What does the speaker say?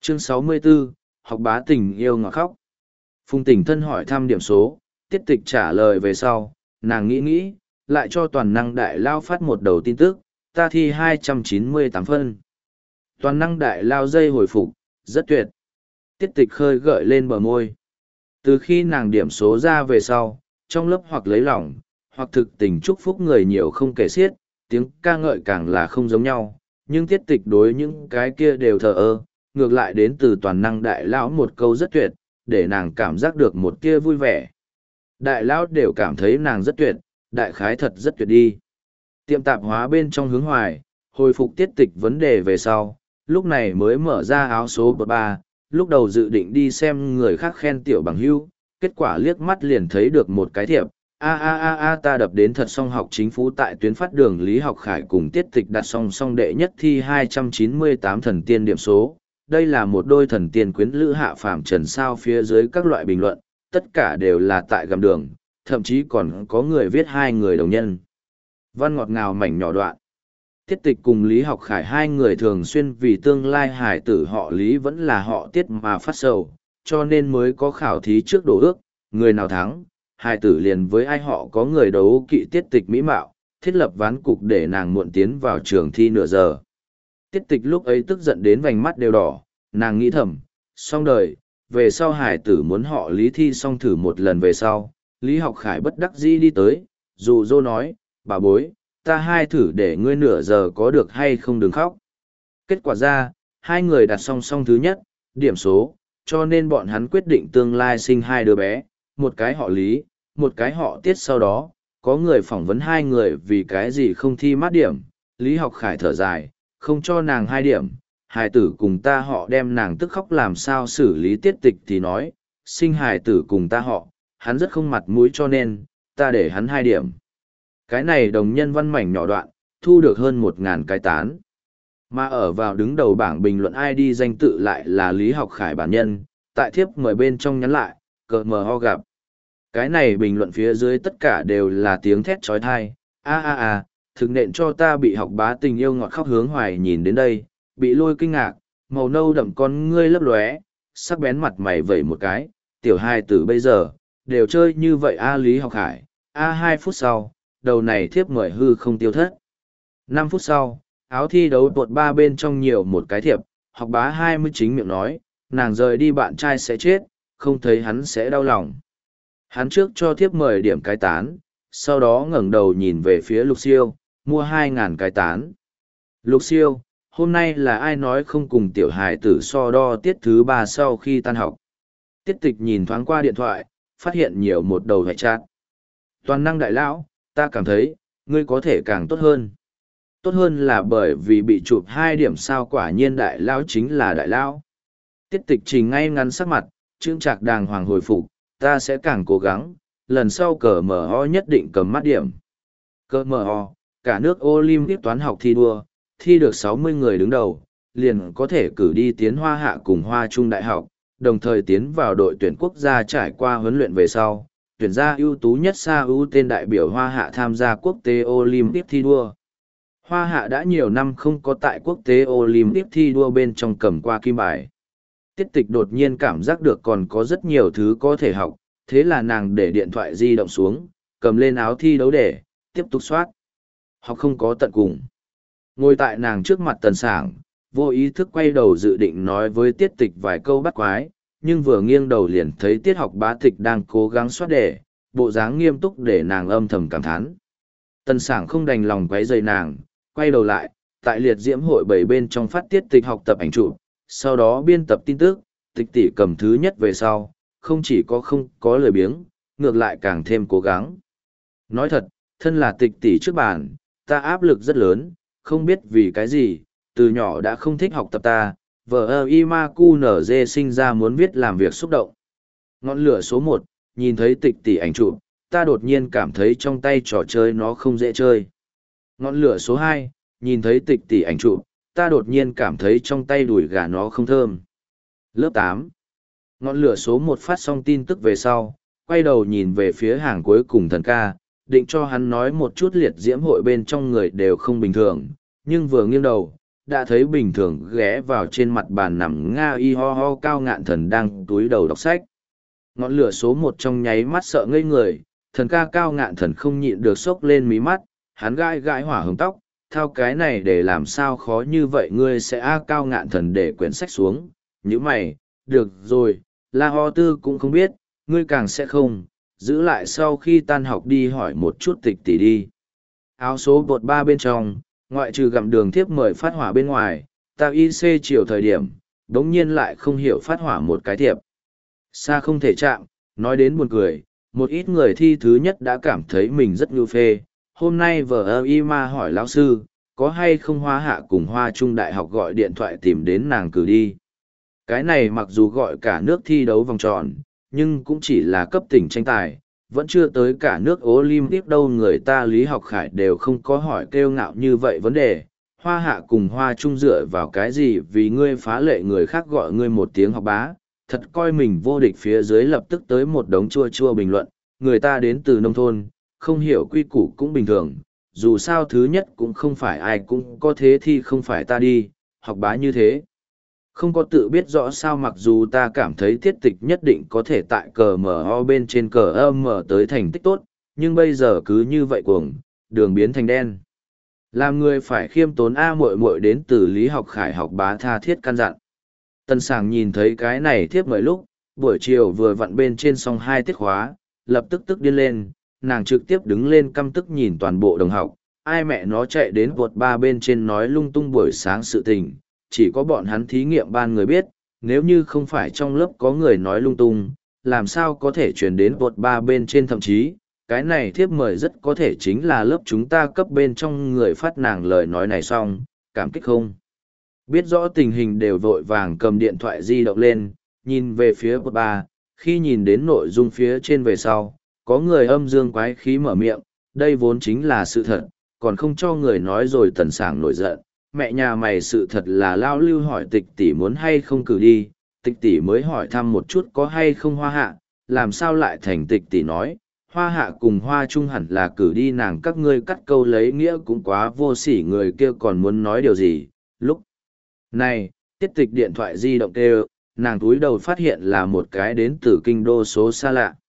Chương 64, học bá tình yêu ngọt khóc. Phùng Tỉnh Thân hỏi thăm điểm số, Tiết Tịch trả lời về sau, nàng nghĩ, lại cho toàn năng đại lao phát một đầu tin tức, ta thi 298 phân. Toàn năng đại lao dây hồi phục, rất tuyệt. Tiết Tịch khơi gợi lên bờ môi. Từ khi nàng điểm số ra về sau, trong lớp hoặc lấy lòng, hoặc thực tình chúc phúc người nhiều không kể xiết, tiếng ca ngợi càng là không giống nhau, nhưng Tiết Tịch đối những cái kia đều thờ ơ, ngược lại đến từ toàn năng đại lão một câu rất tuyệt, để nàng cảm giác được một kia vui vẻ. Đại lão đều cảm thấy nàng rất tuyệt, đại khái thật rất tuyệt đi. Tiệm tạp hóa bên trong hướng hoài, hồi phục Tiết Tịch vấn đề về sau, lúc này mới mở ra áo số 3, lúc đầu dự định đi xem người khác khen tiểu bằng hưu, kết quả liếc mắt liền thấy được một cái thiệp. Ta đập đến thật song học chính phủ tại tuyến phát đường Lý Học Khải cùng Tiết Tịch đặt song đệ nhất thi 298 thần tiên điểm số. Đây là một đôi thần tiên quyến lữ hạ phàm trần sao phía dưới các loại bình luận, tất cả đều là tại gầm đường, thậm chí còn có người viết hai người đồng nhân. Văn ngọt ngào mảnh nhỏ đoạn. Tiết Tịch cùng Lý Học Khải hai người thường xuyên vì tương lai hải tử họ Lý vẫn là họ Tiết mà phát sầu, cho nên mới có khảo thí trước đổ ước, người nào thắng, hải tử liền với ai họ có người đấu kỵ Tiết Tịch mỹ mạo, thiết lập ván cục để nàng muộn tiến vào trường thi nửa giờ. Tiết Tịch lúc ấy tức giận đến vành mắt đều đỏ, nàng nghĩ thầm, xong đời, về sau hải tử muốn họ Lý thi xong thử một lần về sau, Lý Học Khải bất đắc dĩ đi tới, dụ dỗ nói, bà bối, ta hai thử để ngươi nửa giờ có được hay không đừng khóc. Kết quả ra, hai người đặt song thứ nhất, điểm số, cho nên bọn hắn quyết định tương lai sinh hai đứa bé, một cái họ Lý, một cái họ Tiết. Sau đó, có người phỏng vấn hai người vì cái gì không thi mát điểm, Lý Học Khải thở dài, không cho nàng 2 điểm, hài tử cùng ta họ đem nàng tức khóc làm sao xử lý. Tiết Tịch thì nói, sinh hài tử cùng ta họ, hắn rất không mặt mũi cho nên, ta để hắn 2 điểm. Cái này đồng nhân văn mảnh nhỏ đoạn, thu được hơn 1.000 cái tán. Mà ở vào đứng đầu bảng bình luận ID danh tự lại là Lý Học Khải bản nhân, tại thiếp mời bên trong nhắn lại, cờ mờ ho gặp. Cái này bình luận phía dưới tất cả đều là tiếng thét trói thai, thực nện cho ta bị học bá tình yêu ngọt khóc. Hướng hoài nhìn đến đây, bị lôi kinh ngạc, màu nâu đậm con ngươi lấp lóe, sắc bén mặt mày vẩy một cái, tiểu hai tử bây giờ, đều chơi như vậy Lý Học Khải, 2 phút sau, đầu này thiếp mời hư không tiêu thất. 5 phút sau, áo thi đấu tuột 3 bên trong nhiều một cái thiệp, học bá 20 chính miệng nói, nàng rời đi bạn trai sẽ chết, không thấy hắn sẽ đau lòng. Hắn trước cho thiếp mời điểm cái tán, sau đó ngẩng đầu nhìn về phía Lục Siêu, mua 2.000 cái tán. Lục Siêu, hôm nay là ai nói không cùng tiểu hài tử so đo tiết thứ 3 sau khi tan học? Tiết Tịch nhìn thoáng qua điện thoại, phát hiện nhiều một đầu hệ chat. Toàn năng đại lão, ta cảm thấy, ngươi có thể càng tốt hơn. Tốt hơn là bởi vì bị chụp 2 điểm sao, quả nhiên đại lão chính là đại lão. Tiết Tịch trình ngay ngắn sắc mặt, chững chạc đàng hoàng hồi phục, ta sẽ càng cố gắng, lần sau cờ mở ho nhất định cầm mắt điểm. Cờ mở ho, cả nước Olympic toán học thi đua, thi được 60 người đứng đầu, liền có thể cử đi tiến Hoa Hạ cùng Hoa Trung Đại học, đồng thời tiến vào đội tuyển quốc gia. Trải qua huấn luyện về sau, tuyển ra ưu tú nhất xa ưu tên đại biểu Hoa Hạ tham gia quốc tế Olympic thi đua. Hoa Hạ đã nhiều năm không có tại quốc tế Olympic thi đua bên trong cầm qua kim bài. Tiết Tịch đột nhiên cảm giác được còn có rất nhiều thứ có thể học, thế là nàng để điện thoại di động xuống, cầm lên áo thi đấu để tiếp tục soát. Học không có tận cùng. Ngồi tại nàng trước mặt Tần Sảng, vô ý thức quay đầu dự định nói với Tiết Tịch vài câu bắt quái, nhưng vừa nghiêng đầu liền thấy Tiết Học Bá Tịch đang cố gắng soát đề, bộ dáng nghiêm túc để nàng âm thầm cảm thán. Tần Sảng không đành lòng quấy rầy nàng, quay đầu lại, tại liệt diễm hội 7 bên trong phát Tiết Tịch học tập ảnh chụp, sau đó biên tập tin tức. Tịch tỷ cầm thứ nhất về sau, không chỉ không có lười biếng, ngược lại càng thêm cố gắng. Nói thật, thân là Tịch tỷ trước bàn, ta áp lực rất lớn, không biết vì cái gì, từ nhỏ đã không thích học tập ta, vợ Imaku NG sinh ra muốn viết làm việc xúc động. Ngọn lửa số 1, nhìn thấy Tịch tỷ ảnh chụp, ta đột nhiên cảm thấy trong tay trò chơi nó không dễ chơi. Ngọn lửa số 2, nhìn thấy Tịch tỷ ảnh chụp, ta đột nhiên cảm thấy trong tay đùi gà nó không thơm. Lớp 8. Ngọn lửa số 1 phát xong tin tức về sau, quay đầu nhìn về phía hàng cuối cùng Thần ca, định cho hắn nói một chút liệt diễm hội bên trong người đều không bình thường, nhưng vừa nghiêng đầu, đã thấy bình thường ghé vào trên mặt bàn nằm nga y ho ho Cao Ngạn Thần đang túi đầu đọc sách. Ngọn lửa số một trong nháy mắt sợ ngây người, thần ca Cao Ngạn Thần không nhịn được xốc lên mí mắt, hắn gãi gãi hỏa hồng tóc, thao cái này để làm sao khó như vậy ngươi sẽ Cao Ngạn Thần để quyển sách xuống, như mày, được rồi, La Ho Tư cũng không biết, ngươi càng sẽ không, giữ lại sau khi tan học đi hỏi một chút Tịch tỷ đi. Áo số bột ba bên trong, ngoại trừ gặm đường thiếp mời phát hỏa bên ngoài, tao IC chiều thời điểm, đống nhiên lại không hiểu phát hỏa một cái thiệp. Xa không thể chạm, nói đến buồn cười, một ít người thi thứ nhất đã cảm thấy mình rất nhu phê. Hôm nay vợ y ma hỏi lão sư, có hay không Hoa Hạ cùng Hoa Trung Đại học gọi điện thoại tìm đến nàng cử đi. Cái này mặc dù gọi cả nước thi đấu vòng tròn, nhưng cũng chỉ là cấp tỉnh tranh tài, vẫn chưa tới cả nước Olympic đâu. Người ta Lý Học Khải đều không có hỏi kêu ngạo như vậy vấn đề. Hoa Hạ cùng Hoa Trung dựa vào cái gì vì ngươi phá lệ người khác gọi ngươi một tiếng học bá, thật coi mình vô địch. Phía dưới lập tức tới một đống chua chua bình luận, người ta đến từ nông thôn, không hiểu quy củ cũng bình thường, dù sao thứ nhất cũng không phải ai cũng có thế thì không phải ta đi, học bá như thế. Không có tự biết rõ sao, mặc dù ta cảm thấy Tiết Tịch nhất định có thể tại cờ MO bên trên cờ âm mở tới thành tích tốt, nhưng bây giờ cứ như vậy cuồng, đường biến thành đen. Làm người phải khiêm tốn muội muội đến từ Lý Học Khải học bá tha thiết căn dặn. Tân Sảng nhìn thấy cái này thiếp mời lúc, buổi chiều vừa vặn bên trên xong 2 tiết khóa, lập tức tức điên lên, nàng trực tiếp đứng lên căm tức nhìn toàn bộ đồng học, ai mẹ nó chạy đến vột ba bên trên nói lung tung buổi sáng sự tình, chỉ có bọn hắn thí nghiệm ban người biết, nếu như không phải trong lớp có người nói lung tung, làm sao có thể truyền đến vột ba bên trên. Thậm chí, cái này thiếp mời rất có thể chính là lớp chúng ta cấp bên trong người phát. Nàng lời nói này xong, cảm kích không biết rõ tình hình đều vội vàng cầm điện thoại di động lên, nhìn về phía vột ba. Khi nhìn đến nội dung phía trên về sau, có người âm dương quái khí mở miệng, đây vốn chính là sự thật, còn không cho người nói rồi. Tần Sảng nổi giận, mẹ nhà mày, sự thật là lao lưu hỏi Tịch tỷ muốn hay không cử đi, Tịch tỷ mới hỏi thăm một chút có hay không Hoa Hạ, làm sao lại thành Tịch tỷ nói Hoa Hạ cùng Hoa Trung hẳn là cử đi. Nàng các ngươi cắt câu lấy nghĩa cũng quá vô sỉ. Người kia còn muốn nói điều gì, lúc này Tiết Tịch điện thoại di động kêu, nàng túi đầu phát hiện là một cái đến từ kinh đô số xa lạ.